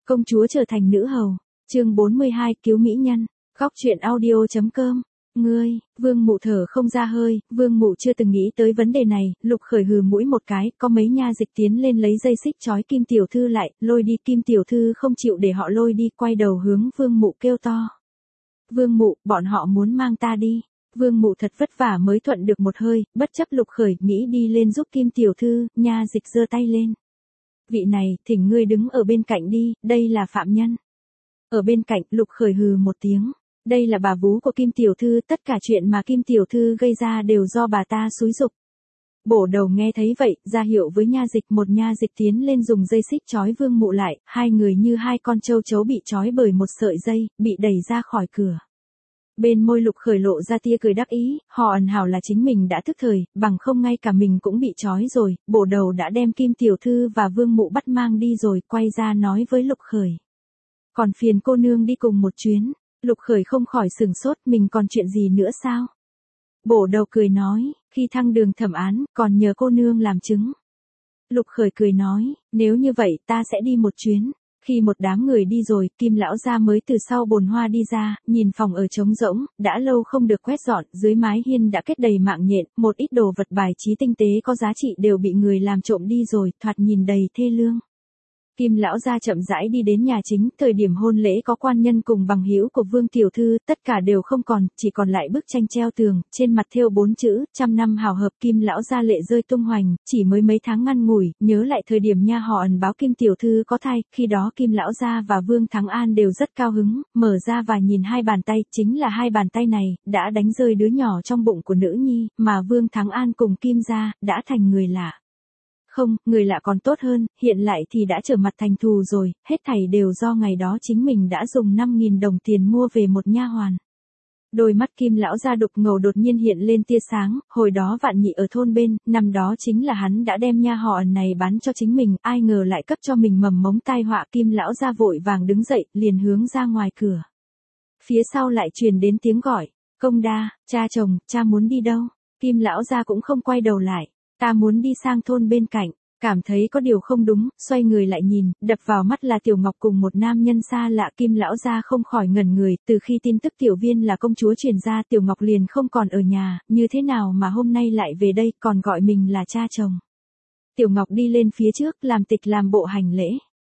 Công chúa trở thành nữ hầu. Chương 42 cứu mỹ nhân. Góc truyện audio.com. Ngươi, Vương Mụ thở không ra hơi, Vương Mụ chưa từng nghĩ tới vấn đề này, Lục Khởi hừ mũi một cái, có mấy nha dịch tiến lên lấy dây xích trói Kim tiểu thư lại, lôi đi. Kim tiểu thư không chịu để họ lôi đi, quay đầu hướng Vương Mụ kêu to. Vương Mụ, bọn họ muốn mang ta đi. Vương Mụ thật vất vả mới thuận được một hơi, bất chấp Lục Khởi nghĩ đi lên giúp Kim tiểu thư, nha dịch giơ tay lên. Vị này, thỉnh ngươi đứng ở bên cạnh đi, đây là phạm nhân. Ở bên cạnh, Lục Khởi hừ một tiếng. Đây là bà vú của Kim tiểu thư, tất cả chuyện mà Kim tiểu thư gây ra đều do bà ta xúi giục. Bổ đầu nghe thấy vậy, ra hiệu với nha dịch, một nha dịch tiến lên dùng dây xích trói Vương Mụ lại, hai người như hai con trâu chấu bị trói bởi một sợi dây, bị đẩy ra khỏi cửa. Bên môi Lục Khởi lộ ra tia cười đắc ý, họ ẩn hảo là chính mình đã thức thời, bằng không ngay cả mình cũng bị trói rồi, bổ đầu đã đem Kim tiểu thư và Vương Mụ bắt mang đi rồi, quay ra nói với Lục Khởi. Còn phiền cô nương đi cùng một chuyến. Lục Khởi không khỏi sừng sốt, mình còn chuyện gì nữa sao? Bổ đầu cười nói, khi thăng đường thẩm án, còn nhờ cô nương làm chứng. Lục Khởi cười nói, nếu như vậy ta sẽ đi một chuyến. Khi một đám người đi rồi, Kim lão gia mới từ sau bồn hoa đi ra, nhìn phòng ở trống rỗng, đã lâu không được quét dọn, dưới mái hiên đã kết đầy mạng nhện, một ít đồ vật bài trí tinh tế có giá trị đều bị người làm trộm đi rồi, thoạt nhìn đầy thê lương. Kim lão gia chậm rãi đi đến nhà chính, thời điểm hôn lễ có quan nhân cùng bằng hữu của Vương tiểu thư, tất cả đều không còn, chỉ còn lại bức tranh treo tường, trên mặt thêu 4 chữ, 100 năm hào hợp. Kim lão gia lệ rơi tung hoành, chỉ mới mấy tháng ngắn ngủi, nhớ lại thời điểm nha họ ẩn báo Kim tiểu thư có thai, khi đó Kim lão gia và Vương Thắng An đều rất cao hứng, mở ra và nhìn hai bàn tay, chính là hai bàn tay này, đã đánh rơi đứa nhỏ trong bụng của nữ nhi, mà Vương Thắng An cùng Kim gia, đã thành người lạ. Không, người lạ còn tốt hơn, hiện lại thì đã trở mặt thành thù rồi, hết thảy đều do ngày đó chính mình đã dùng 5.000 đồng tiền mua về một nha hoàn. Đôi mắt Kim lão gia đục ngầu đột nhiên hiện lên tia sáng, hồi đó Vạn Nhị ở thôn bên, năm đó chính là hắn đã đem nha họ ẩn này bán cho chính mình, ai ngờ lại cấp cho mình mầm mống tai họa. Kim lão gia vội vàng đứng dậy, liền hướng ra ngoài cửa. Phía sau lại truyền đến tiếng gọi, Công Đa, cha chồng, cha muốn đi đâu? Kim lão gia cũng không quay đầu lại. Ta muốn đi sang thôn bên cạnh, cảm thấy có điều không đúng, xoay người lại nhìn, đập vào mắt là Tiểu Ngọc cùng một nam nhân xa lạ. Kim lão gia không khỏi ngẩn người, từ khi tin tức Tiểu Viên là công chúa truyền ra, Tiểu Ngọc liền không còn ở nhà, như thế nào mà hôm nay lại về đây, còn gọi mình là cha chồng. Tiểu Ngọc đi lên phía trước, làm tịch làm bộ hành lễ.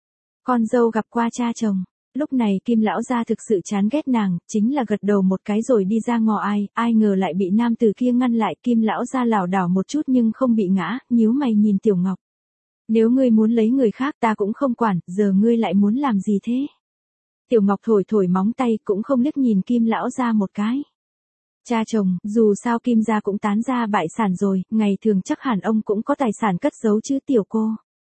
Con dâu gặp qua cha chồng. Lúc này Kim lão gia thực sự chán ghét nàng, chính là gật đầu một cái rồi đi ra ngõ ai ngờ lại bị nam tử kia ngăn lại. Kim lão gia lảo đảo một chút nhưng không bị ngã, nhíu mày nhìn Tiểu Ngọc. Nếu ngươi muốn lấy người khác ta cũng không quản, giờ ngươi lại muốn làm gì thế? Tiểu Ngọc thổi thổi móng tay cũng không liếc nhìn Kim lão gia một cái. Cha chồng, dù sao Kim gia cũng tán ra bại sản rồi, ngày thường chắc hẳn ông cũng có tài sản cất giấu chứ tiểu cô.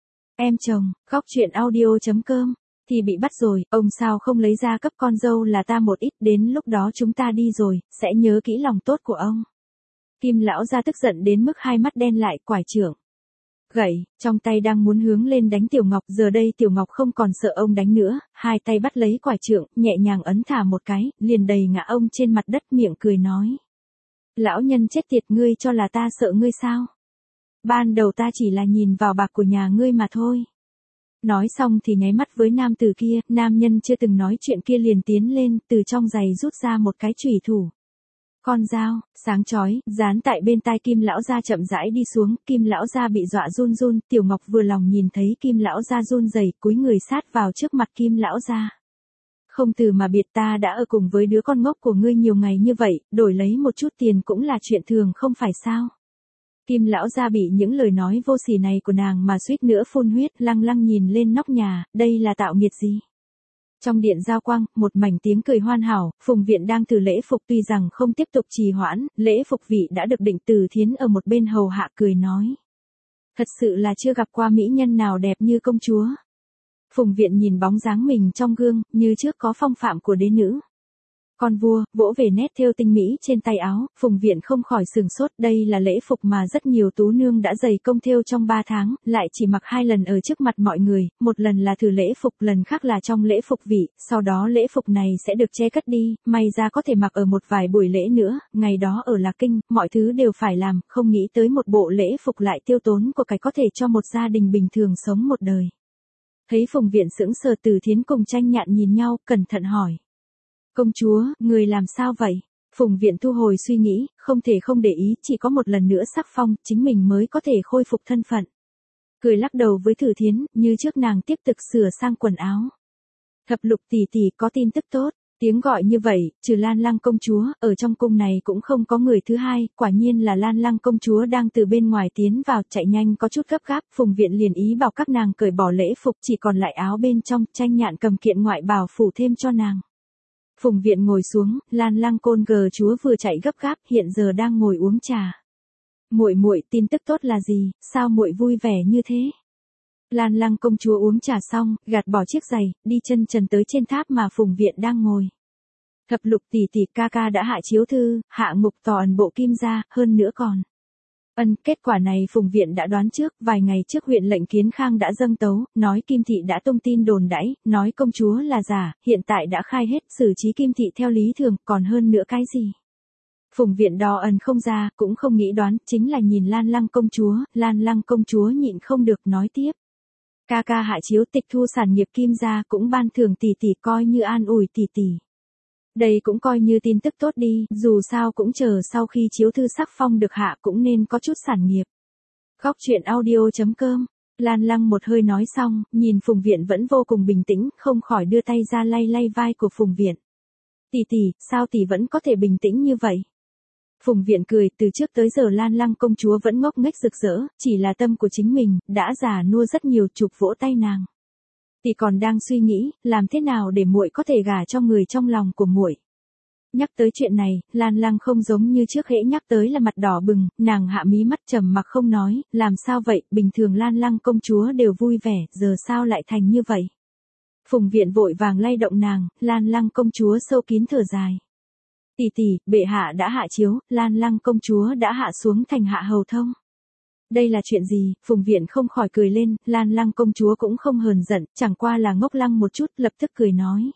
Em chồng, góc truyện audio.com. Thì bị bắt rồi, ông sao không lấy ra cấp con dâu là ta một ít, đến lúc đó chúng ta đi rồi, sẽ nhớ kỹ lòng tốt của ông. Kim lão gia tức giận đến mức hai mắt đen lại, quải trưởng. Gậy, trong tay đang muốn hướng lên đánh Tiểu Ngọc, giờ đây Tiểu Ngọc không còn sợ ông đánh nữa, hai tay bắt lấy quải trượng, nhẹ nhàng ấn thả một cái, liền đầy ngã ông trên mặt đất, miệng cười nói. Lão nhân chết tiệt, ngươi cho là ta sợ ngươi sao? Ban đầu ta chỉ là nhìn vào bạc của nhà ngươi mà thôi. Nói xong thì nháy mắt với nam tử kia, nam nhân chưa từng nói chuyện kia liền tiến lên, từ trong giày rút ra một cái chùy thủ. Con dao, sáng chói, dán tại bên tai Kim lão gia chậm rãi đi xuống, Kim lão gia bị dọa run run, Tiểu Ngọc vừa lòng nhìn thấy Kim lão gia run rẩy, cúi người sát vào trước mặt Kim lão gia. Không từ mà biệt, ta đã ở cùng với đứa con ngốc của ngươi nhiều ngày như vậy, đổi lấy một chút tiền cũng là chuyện thường không phải sao? Kim lão gia bị những lời nói vô sỉ này của nàng mà suýt nữa phun huyết, lăng lăng nhìn lên nóc nhà, đây là tạo nghiệt gì? Trong điện giao quang, một mảnh tiếng cười hoàn hảo, Phùng Viện đang từ lễ phục, tuy rằng không tiếp tục trì hoãn, lễ phục vị đã được định. Từ Thiến ở một bên hầu hạ cười nói. Thật sự là chưa gặp qua mỹ nhân nào đẹp như công chúa. Phùng Viện nhìn bóng dáng mình trong gương, như trước có phong phạm của đế nữ. Con vua, vỗ về nét thêu tinh mỹ trên tay áo, Phùng Viện không khỏi sừng sốt, đây là lễ phục mà rất nhiều tú nương đã dày công thêu trong 3 tháng, lại chỉ mặc 2 lần ở trước mặt mọi người, một lần là thử lễ phục, lần khác là trong lễ phục vị, sau đó lễ phục này sẽ được che cất đi, may ra có thể mặc ở một vài buổi lễ nữa, ngày đó ở Lạc Kinh, mọi thứ đều phải làm, không nghĩ tới một bộ lễ phục lại tiêu tốn của cải có thể cho một gia đình bình thường sống một đời. Thấy Phùng Viện sững sờ, Từ Thiến cùng Tranh Nhạn nhìn nhau, cẩn thận hỏi. Công chúa, người làm sao vậy? Phùng Viện thu hồi suy nghĩ, không thể không để ý, chỉ có một lần nữa sắc phong, chính mình mới có thể khôi phục thân phận. Cười lắc đầu với Từ Thiến, như trước nàng tiếp tục sửa sang quần áo. Thập Lục tỷ tỷ có tin tức tốt. Tiếng gọi như vậy, trừ Lan Lăng công chúa, ở trong cung này cũng không có người thứ hai, quả nhiên là Lan Lăng công chúa đang từ bên ngoài tiến vào, chạy nhanh có chút gấp gáp, Phùng Viện liền ý bảo các nàng cởi bỏ lễ phục, chỉ còn lại áo bên trong, Tranh Nhạn cầm kiện ngoại bào phủ thêm cho nàng. Phùng Viện ngồi xuống, Lan Lăng côn gờ chúa vừa chạy gấp gáp, hiện giờ đang ngồi uống trà. Muội, tin tức tốt là gì, sao muội vui vẻ như thế? Lan Lăng công chúa uống trà xong, gạt bỏ chiếc giày, đi chân trần tới trên tháp mà Phùng Viện đang ngồi. Thập Lục tỷ tỷ, ca ca đã hạ chiếu thư, hạ ngục tỏ ẩn bộ Kim gia, hơn nữa còn. Kết quả này Phùng Viện đã đoán trước, vài ngày trước huyện lệnh Kiến Khang đã dâng tấu, nói Kim thị đã tung tin đồn đãi, nói công chúa là giả, hiện tại đã khai hết, xử trí Kim thị theo lý thường, còn hơn nữa cái gì? Phùng Viện đo ẩn không ra, cũng không nghĩ đoán, chính là nhìn Lan Lăng công chúa nhịn không được nói tiếp. Ca ca hạ chiếu tịch thu sản nghiệp Kim gia, cũng ban thưởng tỷ tỷ, coi như an ủi tỷ tỷ. Đây cũng coi như tin tức tốt đi, dù sao cũng chờ sau khi chiếu thư sắc phong được hạ cũng nên có chút sản nghiệp. Khóc chuyện audio.com. Lan Lăng một hơi nói xong, nhìn Phùng Viện vẫn vô cùng bình tĩnh, không khỏi đưa tay ra lay lay vai của Phùng Viện. Tỷ tỷ, sao tỷ vẫn có thể bình tĩnh như vậy? Phùng Viện cười, từ trước tới giờ Lan Lăng công chúa vẫn ngốc nghếch rực rỡ, chỉ là tâm của chính mình, đã già nua rất nhiều, chụp vỗ tay nàng. Tỷ còn đang suy nghĩ, làm thế nào để muội có thể gả cho người trong lòng của muội. Nhắc tới chuyện này, Lan Lăng không giống như trước hễ nhắc tới là mặt đỏ bừng, nàng hạ mí mắt trầm mặc không nói, làm sao vậy, bình thường Lan Lăng công chúa đều vui vẻ, giờ sao lại thành như vậy. Phùng Viện vội vàng lay động nàng, Lan Lăng công chúa sâu kín thở dài. Tỷ tỷ, bệ hạ đã hạ chiếu, Lan Lăng công chúa đã hạ xuống thành hạ hầu thông. Đây là chuyện gì? Phùng Viện không khỏi cười lên, Lan Lăng công chúa cũng không hờn giận, chẳng qua là ngốc lăng một chút, lập tức cười nói.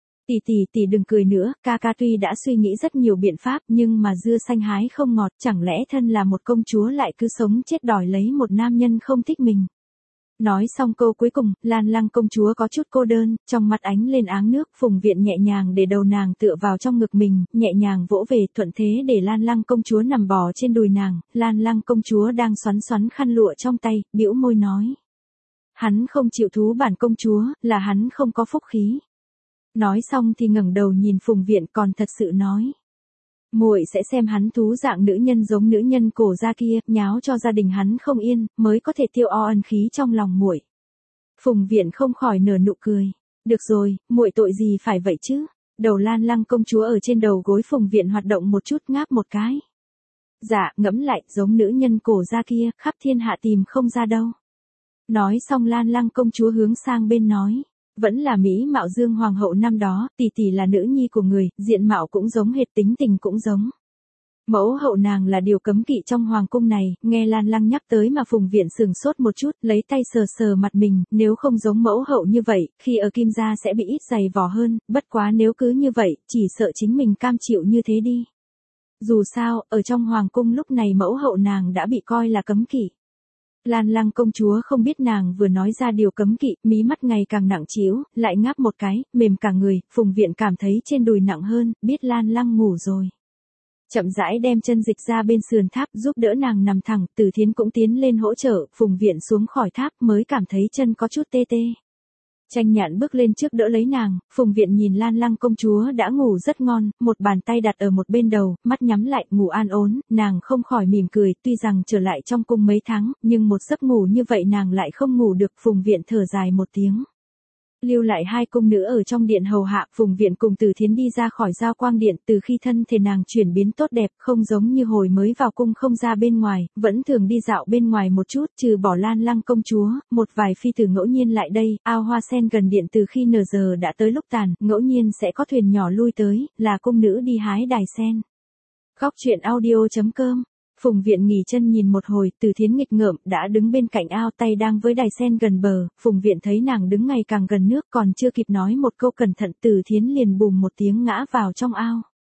Tỷ đừng cười nữa, ca ca tuy đã suy nghĩ rất nhiều biện pháp, nhưng mà dưa xanh hái không ngọt, chẳng lẽ thân là một công chúa lại cứ sống chết đòi lấy một nam nhân không thích mình. Nói xong câu cuối cùng, Lan Lăng công chúa có chút cô đơn, trong mắt ánh lên áng nước, Phùng Viện nhẹ nhàng để đầu nàng tựa vào trong ngực mình, nhẹ nhàng vỗ về, thuận thế để Lan Lăng công chúa nằm bò trên đùi nàng, Lan Lăng công chúa đang xoắn xoắn khăn lụa trong tay, bĩu môi nói. Hắn không chịu thú bản công chúa, là hắn không có phúc khí. Nói xong thì ngẩng đầu nhìn Phùng Viện, còn thật sự nói. Muội sẽ xem hắn thú dạng nữ nhân giống nữ nhân cổ gia kia, nháo cho gia đình hắn không yên, mới có thể tiêu o ân khí trong lòng muội. Phùng Viện không khỏi nở nụ cười. Được rồi, muội tội gì phải vậy chứ? Đầu Lan Lăng công chúa ở trên đầu gối Phùng Viện hoạt động một chút, ngáp một cái. Dạ, ngẫm lại, giống nữ nhân cổ gia kia, khắp thiên hạ tìm không ra đâu. Nói xong Lan Lăng công chúa hướng sang bên nói. Vẫn là Mỹ Mạo Dương Hoàng hậu năm đó, tỷ tỷ là nữ nhi của người, diện mạo cũng giống hệt, tính tình cũng giống. Mẫu hậu nàng là điều cấm kỵ trong hoàng cung này, nghe Lan Lăng nhắc tới mà Phùng Viện sừng sốt một chút, lấy tay sờ sờ mặt mình, nếu không giống mẫu hậu như vậy, khi ở Kim gia sẽ bị ít dày vò hơn, bất quá nếu cứ như vậy, chỉ sợ chính mình cam chịu như thế đi. Dù sao, ở trong hoàng cung lúc này mẫu hậu nàng đã bị coi là cấm kỵ. Lan Lăng công chúa không biết nàng vừa nói ra điều cấm kỵ, mí mắt ngày càng nặng trĩu, lại ngáp một cái, mềm cả người, Phùng Viện cảm thấy trên đùi nặng hơn, biết Lan Lăng ngủ rồi. Chậm rãi đem chân dịch ra bên sườn tháp giúp đỡ nàng nằm thẳng, Từ Thiến cũng tiến lên hỗ trợ, Phùng Viện xuống khỏi tháp mới cảm thấy chân có chút tê tê. Tranh Nhạn bước lên trước đỡ lấy nàng, Phùng Viện nhìn Lan Lăng công chúa đã ngủ rất ngon, một bàn tay đặt ở một bên đầu, mắt nhắm lại, ngủ an ổn, nàng không khỏi mỉm cười, tuy rằng trở lại trong cung mấy tháng, nhưng một giấc ngủ như vậy nàng lại không ngủ được, Phùng Viện thở dài một tiếng. Lưu lại hai cung nữ ở trong điện hầu hạ, Phùng Viện cùng Từ Thiến đi ra khỏi Giao Quang điện, từ khi thân thể nàng chuyển biến tốt đẹp, không giống như hồi mới vào cung không ra bên ngoài, vẫn thường đi dạo bên ngoài một chút, trừ bỏ Lan Lăng công chúa, một vài phi tử ngẫu nhiên lại đây, ao hoa sen gần điện từ khi nửa giờ đã tới lúc tàn, ngẫu nhiên sẽ có thuyền nhỏ lui tới, là cung nữ đi hái đài sen. Khóc chuyện audio.com. Phùng Viện nghỉ chân nhìn một hồi, Từ Thiến nghịch ngợm, đã đứng bên cạnh ao, tay đang với đài sen gần bờ, Phùng Viện thấy nàng đứng ngày càng gần nước, còn chưa kịp nói một câu cẩn thận, Từ Thiến liền bùm một tiếng ngã vào trong ao.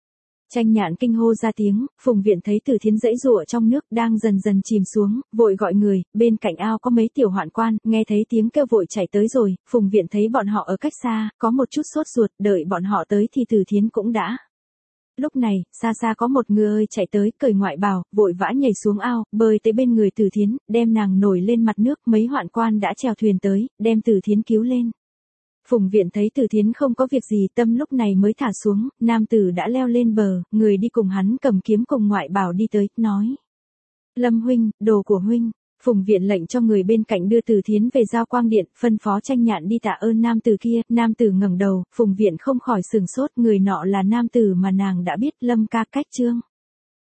Tranh Nhạn kinh hô ra tiếng, Phùng Viện thấy Từ Thiến giãy giụa trong nước đang dần dần chìm xuống, vội gọi người, bên cạnh ao có mấy tiểu hoạn quan, nghe thấy tiếng kêu vội chạy tới rồi, Phùng Viện thấy bọn họ ở cách xa, có một chút sốt ruột, đợi bọn họ tới thì Từ Thiến cũng đã. Lúc này, xa xa có một người ơi chạy tới, cởi ngoại bào, vội vã nhảy xuống ao, bơi tới bên người Từ Thiến, đem nàng nổi lên mặt nước, mấy hoạn quan đã chèo thuyền tới, đem Từ Thiến cứu lên. Phùng Viện thấy Từ Thiến không có việc gì, tâm lúc này mới thả xuống, nam tử đã leo lên bờ, người đi cùng hắn cầm kiếm cùng ngoại bảo đi tới, nói. Lâm huynh, đồ của huynh. Phùng Viện lệnh cho người bên cạnh đưa Từ Thiến về giao quang điện, phân phó Tranh Nhạn đi tạ ơn nam tử kia, nam tử ngẩng đầu, Phùng Viện không khỏi sửng sốt, người nọ là nam tử mà nàng đã biết, Lâm ca cách Trương.